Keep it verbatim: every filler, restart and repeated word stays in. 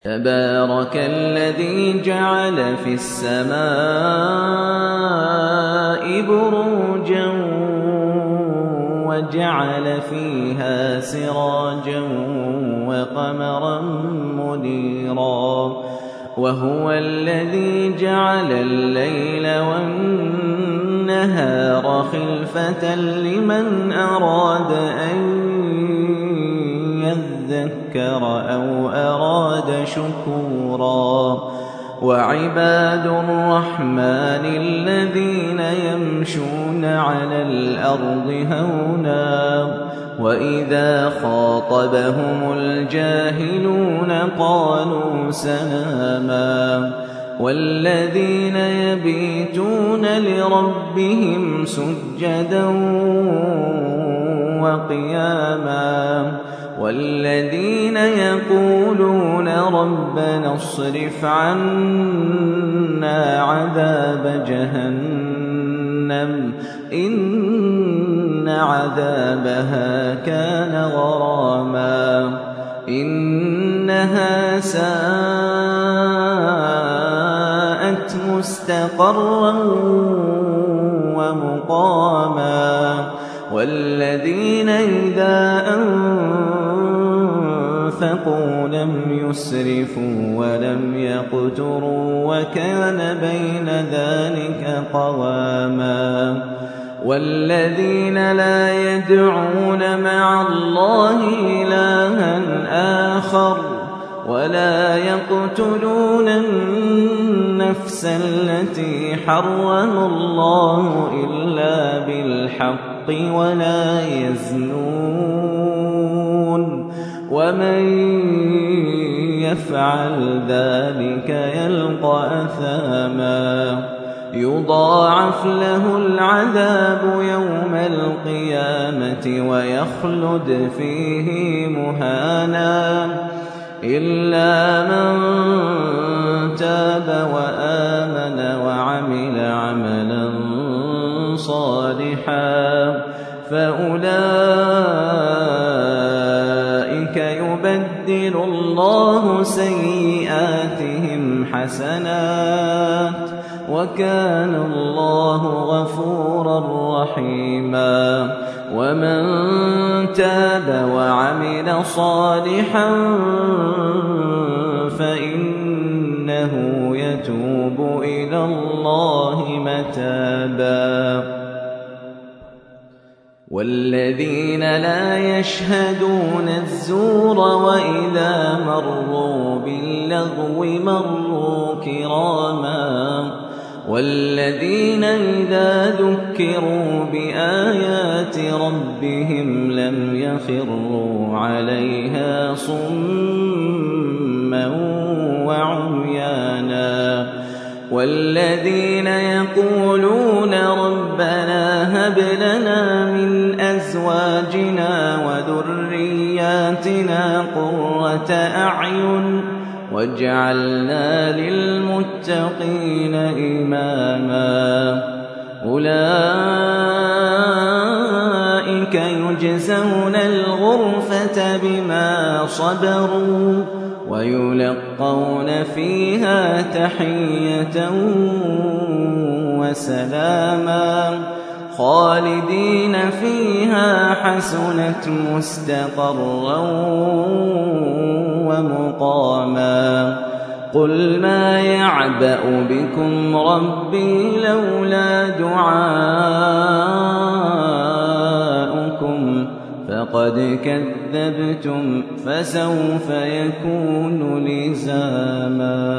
تبارك الذي جعل في السماء بروجا وجعل فيها سراجا وقمرا منيرا وهو الذي جعل الليل والنهار خلفة لمن أراد أن يذكر أو أراد شكورا وعباد الرحمن الذين يمشون على الأرض هونا وإذا خاطبهم الجاهلون قالوا سلاما والذين يبيتون لربهم سجدا وقياما والذين يقولون ربنا اصرف عنا عذاب جهنم إن عذابها كان غراما إنها ساءت مستقرا ومقاما والذين إذا أنفقوا لم يسرفوا ولم يقتروا وكان بين ذلك قواما والذين لا يدعون مع الله إلها آخر ولا يقتلون النفس التي حرم الله إلا بالحق ولا يزنون ومن يفعل ذلك يلقى أثاما يضاعف له العذاب يوم القيامة ويخلد فيه مهانا إلا من تاب وآمن وعمل عملا صالحا فأولئك يبدل الله سيئاتهم حسنات وكان الله غفورا رحيما ومن تاب وعمل صالحا فإنه يتوب إلى الله متابا والذين لا يشهدون الزور وإذا مروا باللغو مروا كراما والذين إذا ذكروا بآيات ربهم لم يخروا عليها صما وعميانا والذين يقولون ربنا هب لنا من أزواجنا وذرياتنا قرة أعين واجعلنا للمتقين إماما أولئك يجزون الغرفة بما صبروا ويلقون فيها تحية وسلاما خالدين فيها حسنت مستقرا ومقاما قل ما يعبأ بكم ربي لولا دعاؤكم فقد كذبتم فسوف يكون لزاما.